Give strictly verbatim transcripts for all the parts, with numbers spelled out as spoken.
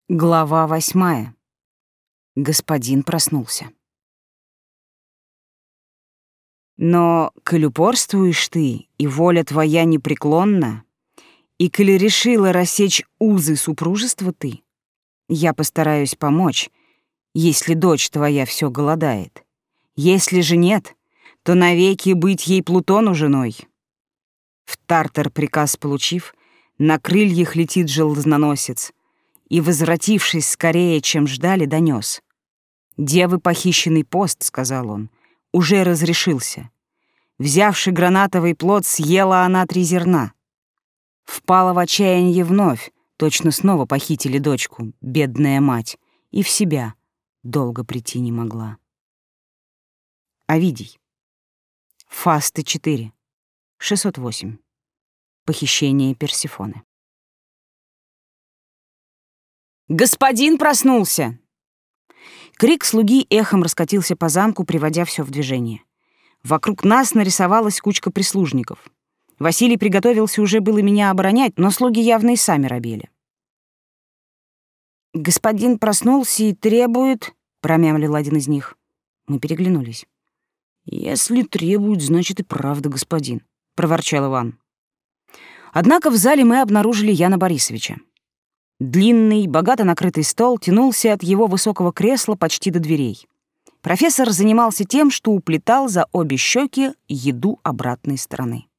Глава восьмая. Господин проснулся. Но, коль упорствуешь ты, и воля твоя непреклонна, и коли решила рассечь узы супружества ты, я постараюсь помочь, если дочь твоя все голодает. Если же нет, то навеки быть ей Плутону женой. В Тартар приказ получив, на крыльях летит железноносец, и, возвратившись скорее, чем ждали, донес. «Девы похищенный пост», — сказал он, — «уже разрешился. Взявши гранатовый плод, съела она три зерна. Впала в отчаяние вновь, точно снова похитили дочку, бедная мать, и в себя долго прийти не могла». Овидий. Фасты четыре. шестьсот восемь. Похищение Персефоны. «Господин проснулся!» Крик слуги эхом раскатился по замку, приводя все в движение. Вокруг нас нарисовалась кучка прислужников. Василий приготовился уже было меня оборонять, но слуги явно и сами робели. «Господин проснулся и требует...» — промямлил один из них. Мы переглянулись. «Если требует, значит и правда, господин», — проворчал Иван. Однако в зале мы обнаружили Яна Борисовича. Длинный, богато накрытый стол тянулся от его высокого кресла почти до дверей. Профессор занимался тем, что уплетал за обе щеки еду обратной стороны.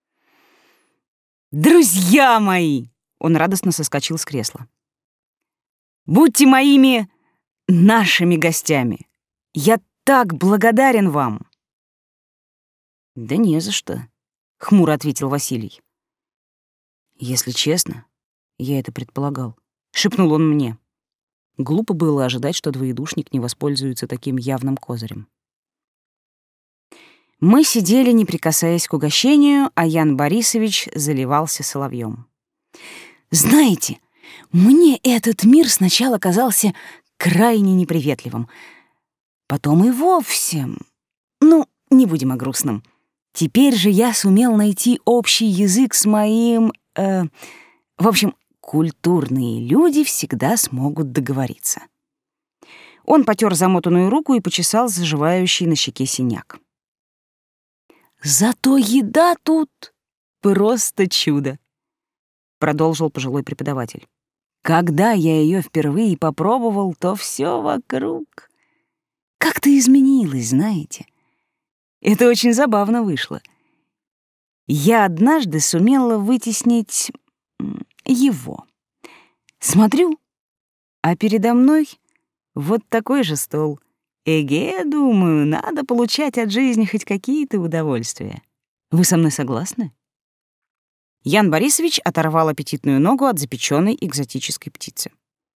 «Друзья мои!» — он радостно соскочил с кресла. «Будьте моими, нашими гостями! Я так благодарен вам!» «Да не за что», — хмуро ответил Василий. «Если честно, я это предполагал», — шепнул он мне. Глупо было ожидать, что двоедушник не воспользуется таким явным козырем. Мы сидели, не прикасаясь к угощению, а Ян Борисович заливался соловьем. «Знаете, мне этот мир сначала казался крайне неприветливым. Потом и вовсе... Ну, не будем о грустном. Теперь же я сумел найти общий язык с моим... Э, в общем, культурные люди всегда смогут договориться». Он потер замотанную руку и почесал заживающий на щеке синяк. «Зато еда тут просто чудо», — продолжил пожилой преподаватель. «Когда я ее впервые попробовал, то все вокруг как-то изменилось, знаете. Это очень забавно вышло. Я однажды сумела вытеснить его. Смотрю, а передо мной вот такой же стол. Эге, думаю, надо получать от жизни хоть какие-то удовольствия. Вы со мной согласны?» Ян Борисович оторвал аппетитную ногу от запеченной экзотической птицы.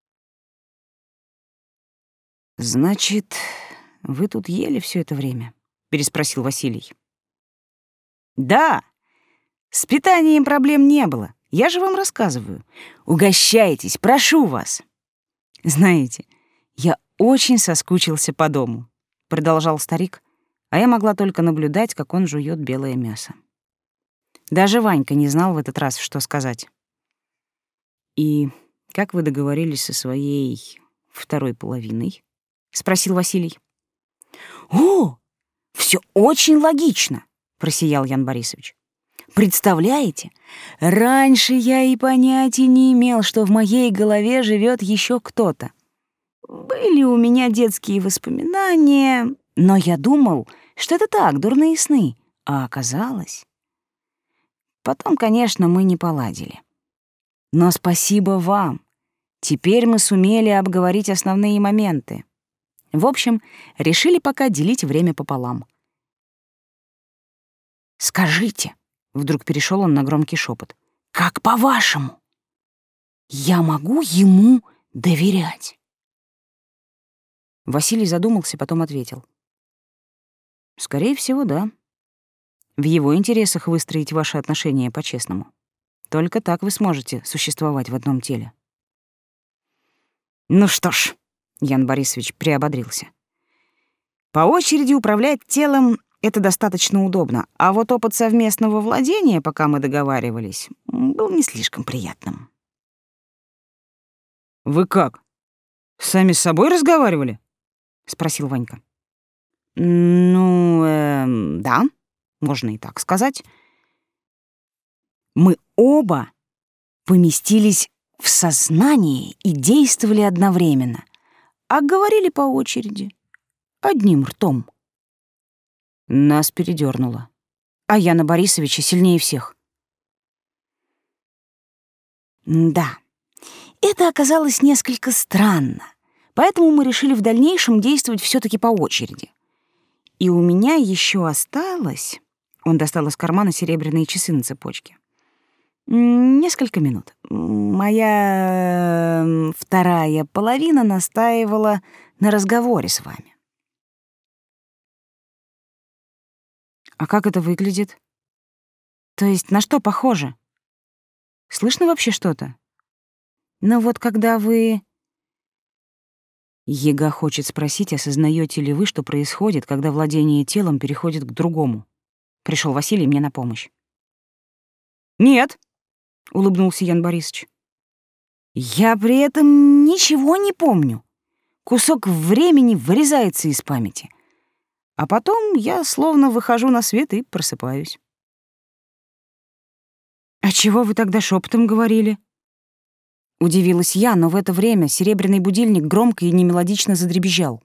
«Значит, вы тут ели все это время?» — переспросил Василий. «Да, с питанием проблем не было. Я же вам рассказываю. Угощайтесь, прошу вас. Знаете, я очень соскучился по дому», — продолжал старик, а я могла только наблюдать, как он жует белое мясо. Даже Ванька не знал в этот раз, что сказать. «И как вы договорились со своей второй половиной?» — спросил Василий. «О, все очень логично», — просиял Ян Борисович. «Представляете, раньше я и понятия не имел, что в моей голове живет еще кто-то. Были у меня детские воспоминания, но я думал, что это так, дурные сны, а оказалось... Потом, конечно, мы не поладили. Но спасибо вам. Теперь мы сумели обговорить основные моменты. В общем, решили пока делить время пополам. Скажите, вдруг перешел он на громкий шепот, как по-вашему, я могу ему доверять? Василий задумался, потом ответил. Скорее всего, да. В его интересах выстроить ваши отношения по-честному. Только так вы сможете существовать в одном теле. Ну что ж, Ян Борисович приободрился. По очереди управлять телом — это достаточно удобно, а вот опыт совместного владения, пока мы договаривались, был не слишком приятным. «Вы как, Сами с собой разговаривали? Спросил Ванька. Ну, эм, да, можно и так сказать. Мы оба поместились в сознание и действовали одновременно, а говорили по очереди, одним ртом. Нас передёрнуло, а Яна Борисовича сильнее всех. Да, это оказалось несколько странно, поэтому мы решили в дальнейшем действовать всё-таки по очереди. И у меня ещё осталось... Он достал из кармана серебряные часы на цепочке. Несколько минут. Моя вторая половина настаивала на разговоре с вами. А как это выглядит? То есть на что похоже? Слышно вообще что-то? Но вот когда вы... Ега хочет спросить, осознаете ли вы, что происходит, когда владение телом переходит к другому. Пришел Василий мне на помощь. Нет, улыбнулся Ян Борисович. Я при этом ничего не помню. Кусок времени вырезается из памяти. А потом я словно выхожу на свет и просыпаюсь. А чего вы тогда шепотом говорили? Удивилась я, но в это время серебряный будильник громко и немелодично задребезжал.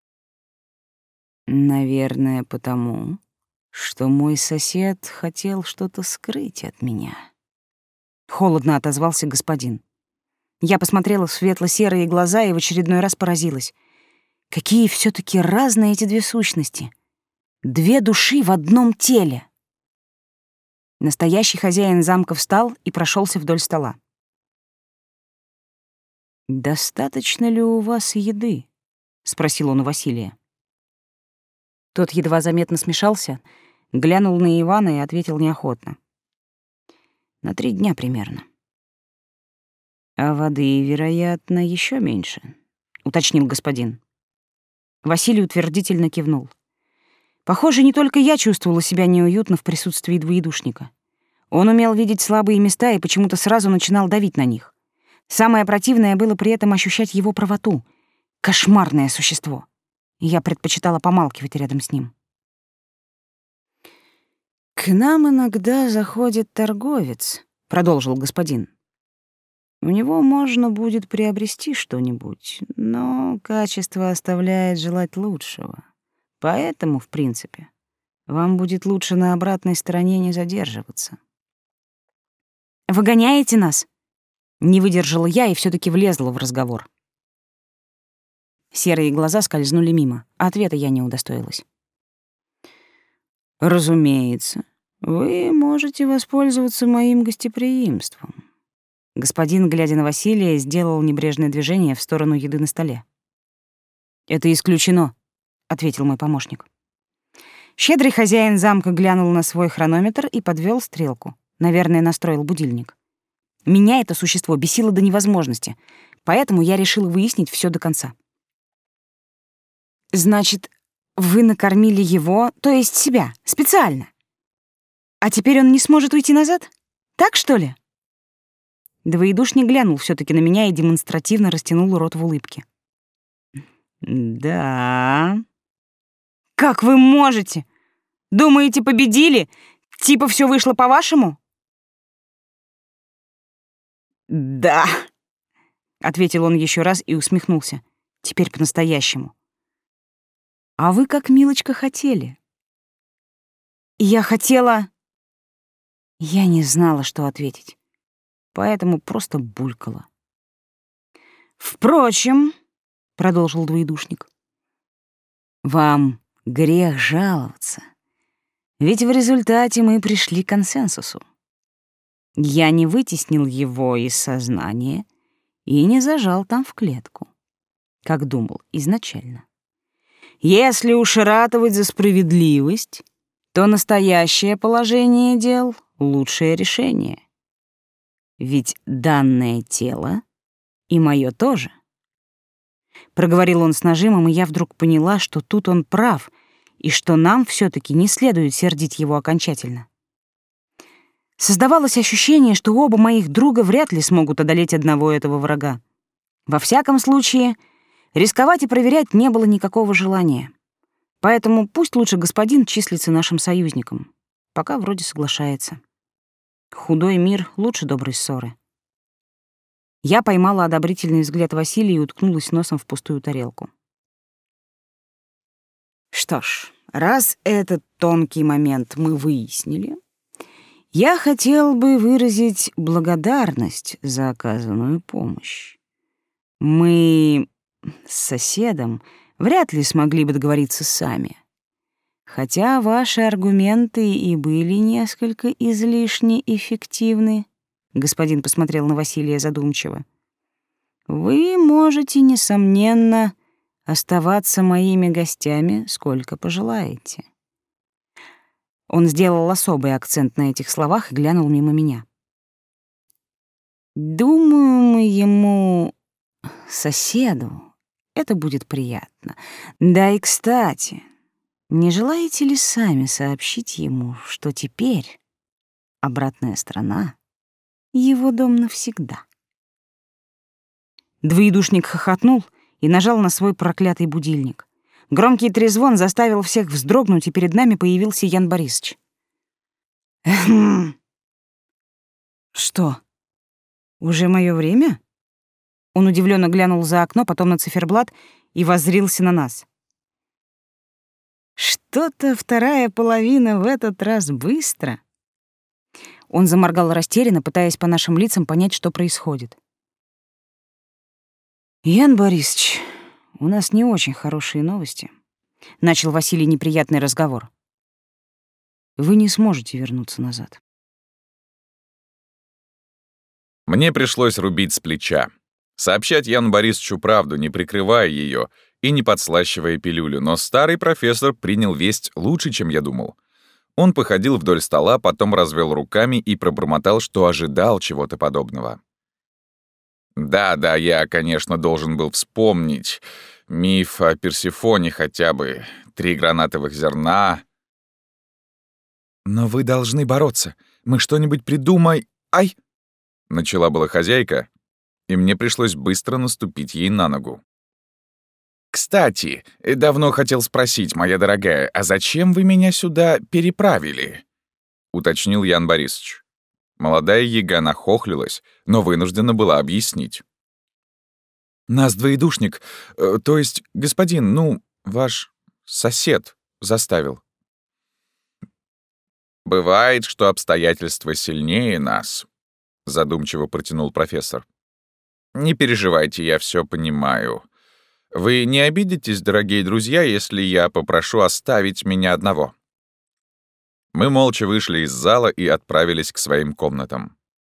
Наверное, потому, что мой сосед хотел что-то скрыть от меня. Холодно отозвался господин. Я посмотрела в светло-серые глаза и в очередной раз поразилась. Какие все-таки разные эти две сущности. Две души в одном теле. Настоящий хозяин замка встал и прошелся вдоль стола. «Достаточно ли у вас еды?» — спросил он у Василия. Тот едва заметно смешался, глянул на Ивана и ответил неохотно. «На три дня примерно». «А воды, вероятно, еще меньше», — уточнил господин. Василий утвердительно кивнул. Похоже, не только я чувствовала себя неуютно в присутствии двоедушника. Он умел видеть слабые места и почему-то сразу начинал давить на них. Самое противное было при этом ощущать его правоту. Кошмарное существо. И я предпочитала помалкивать рядом с ним. «К нам иногда заходит торговец», — продолжил господин. «У него можно будет приобрести что-нибудь, но качество оставляет желать лучшего. Поэтому, в принципе, вам будет лучше на обратной стороне не задерживаться». «Вы гоняете нас?» Не выдержала я и все-таки влезла в разговор. Серые глаза скользнули мимо, а ответа я не удостоилась. «Разумеется, вы можете воспользоваться моим гостеприимством». Господин, глядя на Василия, сделал небрежное движение в сторону еды на столе. «Это исключено», — ответил мой помощник. Щедрый хозяин замка глянул на свой хронометр и подвел стрелку. Наверное, настроил будильник. Меня это существо бесило до невозможности, поэтому я решила выяснить все до конца. «Значит, вы накормили его, то есть себя, специально? А теперь он не сможет уйти назад? Так, что ли?» Двоедушник глянул все таки на меня и демонстративно растянул рот в улыбке. «Да...» «Как вы можете? Думаете, победили? Типа все вышло по-вашему?» «Да», — ответил он еще раз и усмехнулся. Теперь по-настоящему. «А вы как милочка хотели». «Я хотела...» Я не знала, что ответить, поэтому просто булькала. «Впрочем», — продолжил двоедушник, — «вам грех жаловаться, ведь в результате мы пришли к консенсусу. Я не вытеснил его из сознания и не зажал там в клетку, как думал изначально. Если уж ратовать за справедливость, то настоящее положение дел — лучшее решение. Ведь данное тело и мое тоже». Проговорил он с нажимом, и я вдруг поняла, что тут он прав, и что нам все таки не следует сердить его окончательно. Создавалось ощущение, что оба моих друга вряд ли смогут одолеть одного этого врага. Во всяком случае, Рисковать и проверять не было никакого желания. Поэтому пусть лучше господин числится нашим союзником. Пока вроде соглашается. Худой мир лучше доброй ссоры. Я поймала одобрительный взгляд Василия и уткнулась носом в пустую тарелку. Что ж, раз этот тонкий момент мы выяснили, я хотел бы выразить благодарность за оказанную помощь. Мы с соседом вряд ли смогли бы договориться сами. Хотя ваши аргументы и были несколько излишне эффективны, господин посмотрел на Василия задумчиво. Вы можете, несомненно, оставаться моими гостями сколько пожелаете. Он сделал особый акцент на этих словах и глянул мимо меня. Думаю, моему соседу это будет приятно. Да и кстати, не желаете ли сами сообщить ему, что теперь обратная сторона — его дом навсегда? Двоедушник хохотнул и нажал на свой проклятый будильник. Громкий трезвон заставил всех вздрогнуть, и перед нами появился Ян Борисович. «Эхм... Что, уже мое время?» Он удивленно глянул за окно, потом на циферблат и воззрился на нас. «Что-то вторая половина в этот раз быстро». Он заморгал растерянно, пытаясь по нашим лицам понять, что происходит. «Ян Борисович, у нас не очень хорошие новости», — начал Василий неприятный разговор. «Вы не сможете вернуться назад». Мне пришлось рубить с плеча. Сообщать Яну Борисовичу правду, не прикрывая ее и не подслащивая пилюлю, но старый профессор принял весть лучше, чем я думал. Он походил вдоль стола, потом развел руками и пробормотал, что ожидал чего-то подобного. Да, да, я, конечно, должен был вспомнить миф о Персефоне хотя бы, три гранатовых зерна. «Но вы должны бороться. Мы что-нибудь придумай... Ай!» Начала была хозяйка, и мне пришлось быстро наступить ей на ногу. «Кстати, давно хотел спросить, моя дорогая, а зачем вы меня сюда переправили?» — уточнил Ян Борисович. Молодая яга нахохлилась, но вынуждена была объяснить. «Нас двоедушник, э, то есть господин, ну, ваш сосед заставил». «Бывает, что обстоятельства сильнее нас», — задумчиво протянул профессор. «Не переживайте, я все понимаю. Вы не обидитесь, дорогие друзья, если я попрошу оставить меня одного?» Мы молча вышли из зала и отправились к своим комнатам.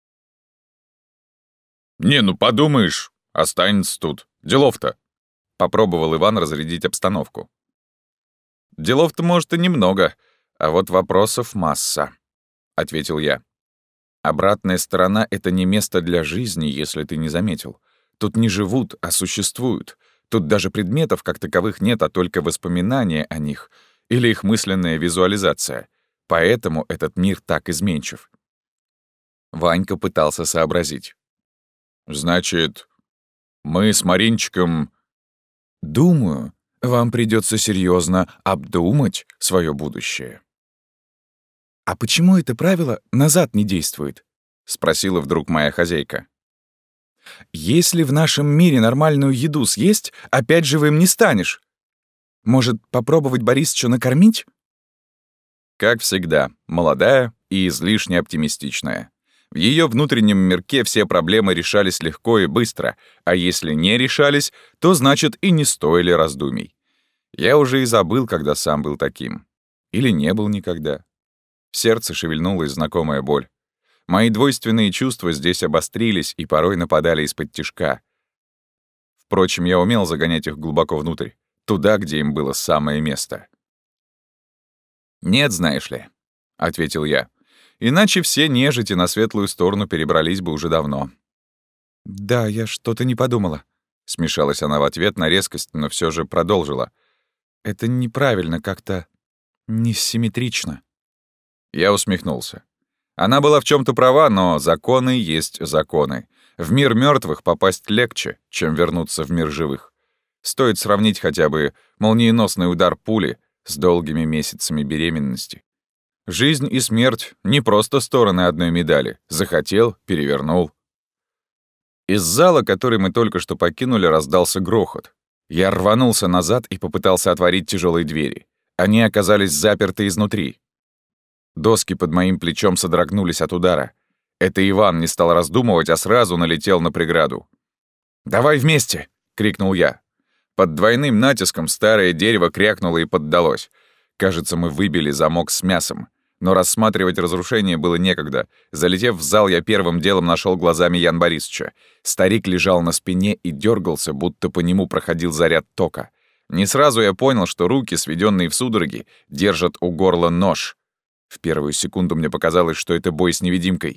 «Не, ну подумаешь, останется тут. Делов-то!» — попробовал Иван разрядить обстановку. «Делов-то, может, и немного, а вот вопросов масса», — ответил я. «Обратная сторона — это не место для жизни, если ты не заметил. Тут не живут, а существуют. Тут даже предметов как таковых нет, а только воспоминания о них или их мысленная визуализация. Поэтому этот мир так изменчив». Ванька пытался сообразить. «Значит, мы с Маринчиком...» «Думаю, вам придется серьезно обдумать свое будущее». «А почему это правило назад не действует?» — спросила вдруг моя хозяйка. «Если в нашем мире нормальную еду съесть, опять живым не станешь. Может, попробовать Борисыча накормить?» Как всегда, молодая и излишне оптимистичная. В ее внутреннем мирке все проблемы решались легко и быстро, а если не решались, то, значит, и не стоили раздумий. Я уже и забыл, когда сам был таким. Или не был никогда. В сердце шевельнулась знакомая боль. Мои двойственные чувства здесь обострились и порой нападали из-под тишка. Впрочем, я умел загонять их глубоко внутрь, туда, где им было самое место. «Нет, знаешь ли», — ответил я, — «иначе все нежити на светлую сторону перебрались бы уже давно». «Да, я что-то не подумала», — смешалась она в ответ на резкость, но все же продолжила. «Это неправильно, как-то несимметрично». Я усмехнулся. Она была в чем-то права, но законы есть законы. В мир мертвых попасть легче, чем вернуться в мир живых. Стоит сравнить хотя бы молниеносный удар пули с долгими месяцами беременности. Жизнь и смерть — не просто стороны одной медали. Захотел — перевернул. Из зала, который мы только что покинули, раздался грохот. Я рванулся назад и попытался отворить тяжелые двери. Они оказались заперты изнутри. Доски под моим плечом содрогнулись от удара. Это Иван не стал раздумывать, а сразу налетел на преграду. «Давай вместе!» — крикнул я. Под двойным натиском старое дерево крякнуло и поддалось. Кажется, мы выбили замок с мясом. Но рассматривать разрушение было некогда. Залетев в зал, я первым делом нашел глазами Ян Борисовича. Старик лежал на спине и дергался, будто по нему проходил заряд тока. Не сразу я понял, что руки, сведенные в судороги, держат у горла нож. В первую секунду мне показалось, что это бой с невидимкой.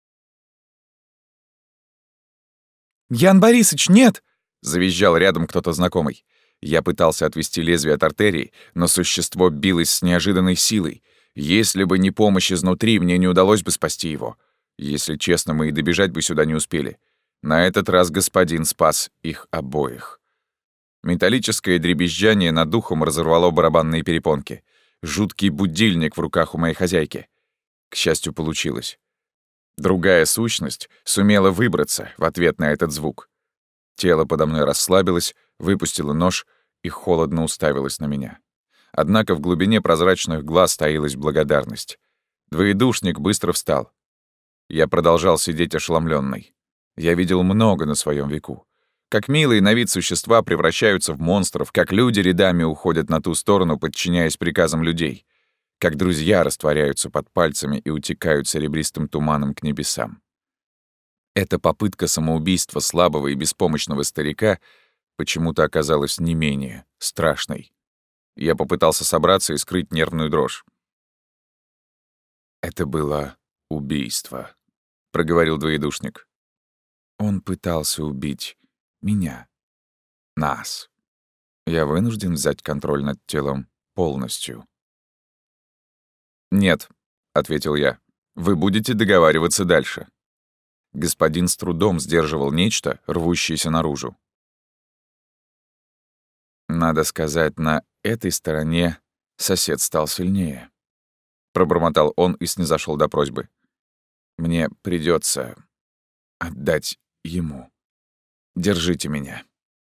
«Ян Борисович, нет!» — завизжал рядом кто-то знакомый. Я пытался отвести лезвие от артерии, но существо билось с неожиданной силой. Если бы не помощь изнутри, мне не удалось бы спасти его. Если честно, мы и добежать бы сюда не успели. На этот раз господин спас их обоих. Металлическое дребезжание над ухом разорвало барабанные перепонки. Жуткий будильник в руках у моей хозяйки. К счастью, получилось. Другая сущность сумела выбраться в ответ на этот звук. Тело подо мной расслабилось, выпустило нож и холодно уставилось на меня. Однако в глубине прозрачных глаз таилась благодарность. Двоедушник быстро встал. Я продолжал сидеть ошеломлённый. Я видел много на своем веку. Как милые на вид существа превращаются в монстров, как люди рядами уходят на ту сторону, подчиняясь приказам людей, как друзья растворяются под пальцами и утекают серебристым туманом к небесам. Эта попытка самоубийства слабого и беспомощного старика почему-то оказалась не менее страшной. Я попытался собраться и скрыть нервную дрожь. «Это было убийство», — проговорил двоедушник. «Он пытался убить меня, нас. Я вынужден взять контроль над телом полностью». «Нет», — ответил я, — «вы будете договариваться дальше». Господин с трудом сдерживал нечто, рвущееся наружу. Надо сказать, на этой стороне сосед стал сильнее. Пробормотал он и снизошел до просьбы. Мне придется отдать ему. Держите меня.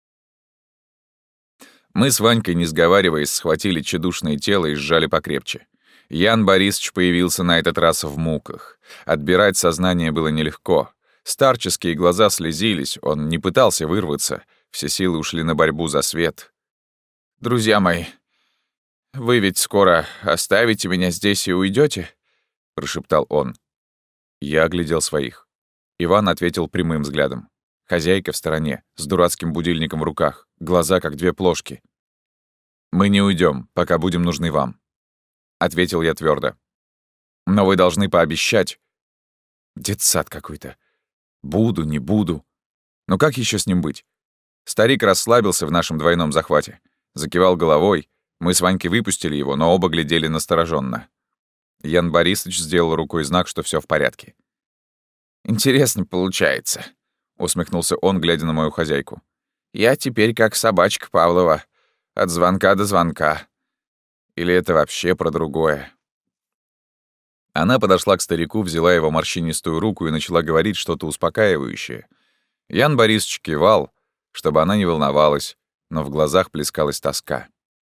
Мы с Ванькой, не сговариваясь, схватили тщедушное тело и сжали покрепче. Ян Борисович появился на этот раз в муках. Отбирать сознание было нелегко. Старческие глаза слезились, он не пытался вырваться. Все силы ушли на борьбу за свет. «Друзья мои, вы ведь скоро оставите меня здесь и уйдете? Прошептал он. Я оглядел своих. Иван ответил прямым взглядом. Хозяйка в стороне, с дурацким будильником в руках, глаза как две плошки. «Мы не уйдем, пока будем нужны вам», — ответил я твердо. «Но вы должны пообещать...» Детсад какой-то. Буду, не буду. Но как еще с ним быть? Старик расслабился в нашем двойном захвате. Закивал головой. Мы с Ванькой выпустили его, но оба глядели настороженно. Ян Борисович сделал рукой знак, что все в порядке. «Интересно получается», — усмехнулся он, глядя на мою хозяйку. «Я теперь как собачка Павлова. От звонка до звонка. Или это вообще про другое?» Она подошла к старику, взяла его морщинистую руку и начала говорить что-то успокаивающее. Ян Борисович кивал, чтобы она не волновалась, но в глазах плескалась тоска.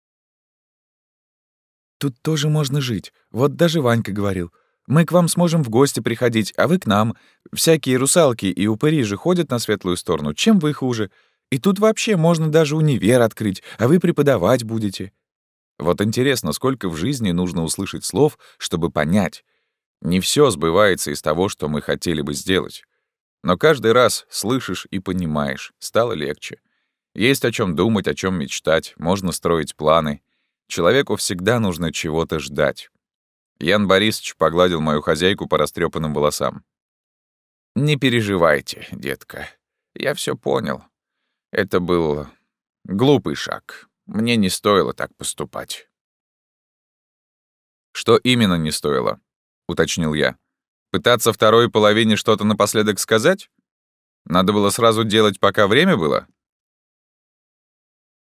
«Тут тоже можно жить. Вот даже Ванька говорил. Мы к вам сможем в гости приходить, а вы к нам. Всякие русалки и упыри же ходят на светлую сторону. Чем вы хуже? И тут вообще можно даже универ открыть, а вы преподавать будете». Вот интересно, сколько в жизни нужно услышать слов, чтобы понять. Не все сбывается из того, что мы хотели бы сделать. Но каждый раз слышишь и понимаешь, стало легче. Есть о чем думать, о чем мечтать, можно строить планы. Человеку всегда нужно чего-то ждать. Ян Борисович погладил мою хозяйку по растрепанным волосам. «Не переживайте, детка. Я все понял. Это был глупый шаг. Мне не стоило так поступать». «Что именно не стоило?» — уточнил я. «Пытаться второй половине что-то напоследок сказать? Надо было сразу делать, пока время было?»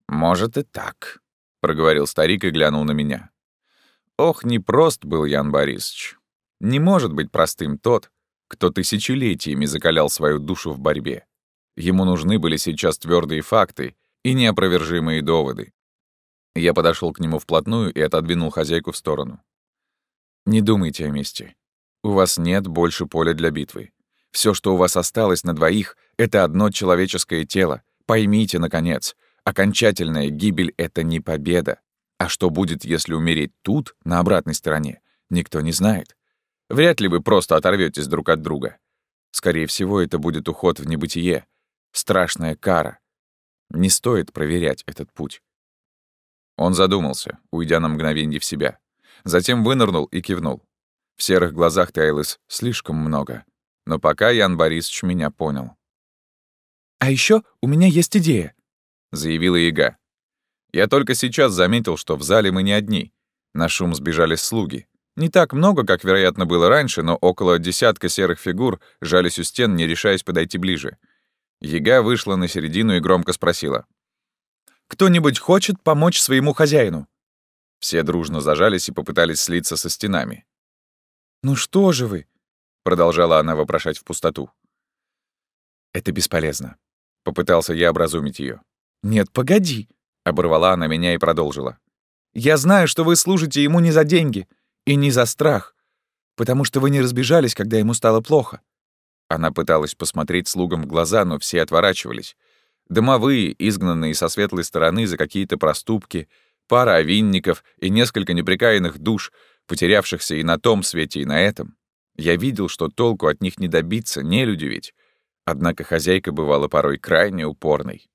«Может и так», — проговорил старик и глянул на меня. Ох, непрост был Ян Борисович. Не может быть простым тот, кто тысячелетиями закалял свою душу в борьбе. Ему нужны были сейчас твердые факты и неопровержимые доводы. Я подошел к нему вплотную и отодвинул хозяйку в сторону. «Не думайте о мести. У вас нет больше поля для битвы. Все, что у вас осталось на двоих, — это одно человеческое тело. Поймите, наконец, окончательная гибель — это не победа. А что будет, если умереть тут, на обратной стороне, никто не знает. Вряд ли вы просто оторветесь друг от друга. Скорее всего, это будет уход в небытие. Страшная кара. Не стоит проверять этот путь». Он задумался, уйдя на мгновенье в себя. Затем вынырнул и кивнул. В серых глазах таилось слишком много. Но пока Ян Борисович меня понял. «А еще у меня есть идея», — заявила яга. Я только сейчас заметил, что в зале мы не одни. На шум сбежали слуги. Не так много, как, вероятно, было раньше, но около десятка серых фигур жались у стен, не решаясь подойти ближе. Яга вышла на середину и громко спросила: «Кто-нибудь хочет помочь своему хозяину?» Все дружно зажались и попытались слиться со стенами. «Ну что же вы?» — продолжала она вопрошать в пустоту. «Это бесполезно», — попытался я образумить ее. «Нет, погоди», — оборвала она меня и продолжила. «Я знаю, что вы служите ему не за деньги и не за страх, потому что вы не разбежались, когда ему стало плохо». Она пыталась посмотреть слугам в глаза, но все отворачивались. Домовые, изгнанные со светлой стороны за какие-то проступки, пара овинников и несколько непрекаянных душ, потерявшихся и на том свете, и на этом. Я видел, что толку от них не добиться, нелюди ведь. Однако хозяйка бывала порой крайне упорной.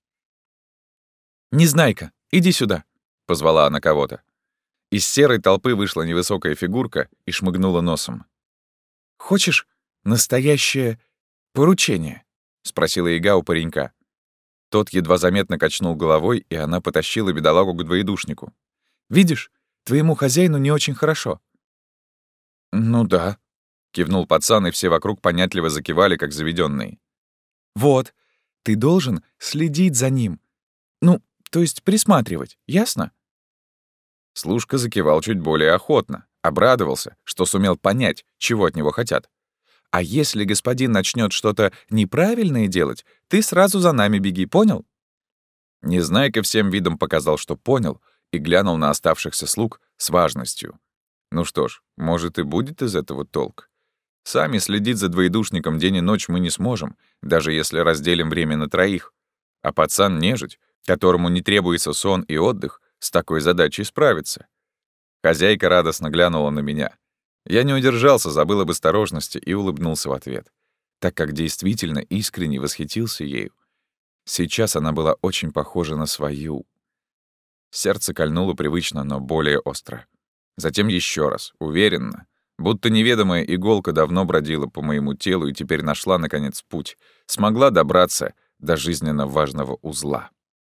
«Незнайка, иди сюда», — позвала она кого-то. Из серой толпы вышла невысокая фигурка и шмыгнула носом. «Хочешь настоящее поручение?» — спросила яга у паренька. Тот едва заметно качнул головой, и она потащила бедолагу к двоедушнику. «Видишь, твоему хозяину не очень хорошо». «Ну да», — кивнул пацан, и все вокруг понятливо закивали, как заведенные. «Вот, ты должен следить за ним. Ну, то есть присматривать, ясно?» Служка закивал чуть более охотно, обрадовался, что сумел понять, чего от него хотят. «А если господин начнет что-то неправильное делать, ты сразу за нами беги, понял?» Незнайка всем видом показал, что понял, и глянул на оставшихся слуг с важностью. Ну что ж, может, и будет из этого толк. Сами следить за двоедушником день и ночь мы не сможем, даже если разделим время на троих. А пацан нежить, которому не требуется сон и отдых, с такой задачей справится. Хозяйка радостно глянула на меня. Я не удержался, забыл об осторожности и улыбнулся в ответ, так как действительно искренне восхитился ею. Сейчас она была очень похожа на свою. Сердце кольнуло привычно, но более остро. Затем еще раз, уверенно, будто неведомая иголка давно бродила по моему телу и теперь нашла, наконец, путь, смогла добраться до жизненно важного узла.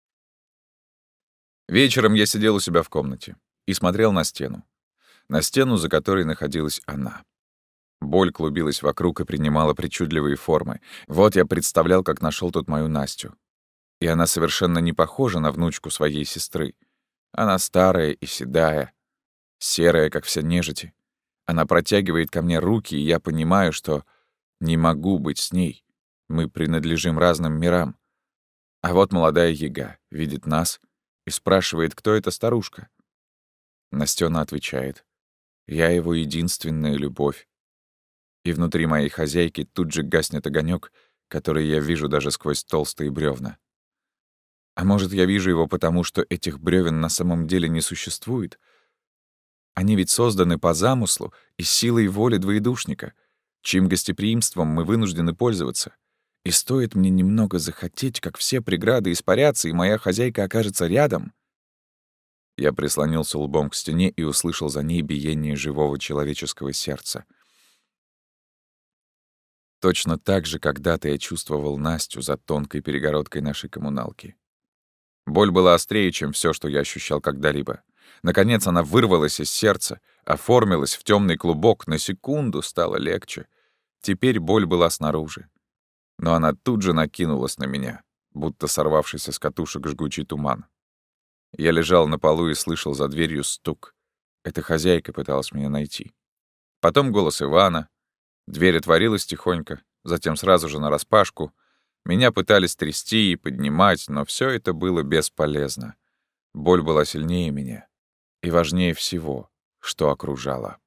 Вечером я сидел у себя в комнате и смотрел на стену. На стену, за которой находилась она. Боль клубилась вокруг и принимала причудливые формы. Вот я представлял, как нашел тут мою Настю. И она совершенно не похожа на внучку своей сестры. Она старая и седая, серая, как вся нежити. Она протягивает ко мне руки, и я понимаю, что не могу быть с ней. Мы принадлежим разным мирам. А вот молодая яга видит нас и спрашивает, кто эта старушка. Настёна отвечает: «Я его единственная любовь». И внутри моей хозяйки тут же гаснет огонек, который я вижу даже сквозь толстые бревна. А может, я вижу его потому, что этих бревен на самом деле не существует? Они ведь созданы по замыслу и силой воли двоедушника, чьим гостеприимством мы вынуждены пользоваться. И стоит мне немного захотеть, как все преграды испарятся, и моя хозяйка окажется рядом. Я прислонился лбом к стене и услышал за ней биение живого человеческого сердца. Точно так же когда-то я чувствовал Настю за тонкой перегородкой нашей коммуналки. Боль была острее, чем все, что я ощущал когда-либо. Наконец она вырвалась из сердца, оформилась в темный клубок, на секунду стало легче. Теперь боль была снаружи. Но она тут же накинулась на меня, будто сорвавшийся с катушек жгучий туман. Я лежал на полу и слышал за дверью стук. Эта хозяйка пыталась меня найти. Потом голос Ивана. Дверь отворилась тихонько, затем сразу же нараспашку. Меня пытались трясти и поднимать, но все это было бесполезно. Боль была сильнее меня и важнее всего, что окружало.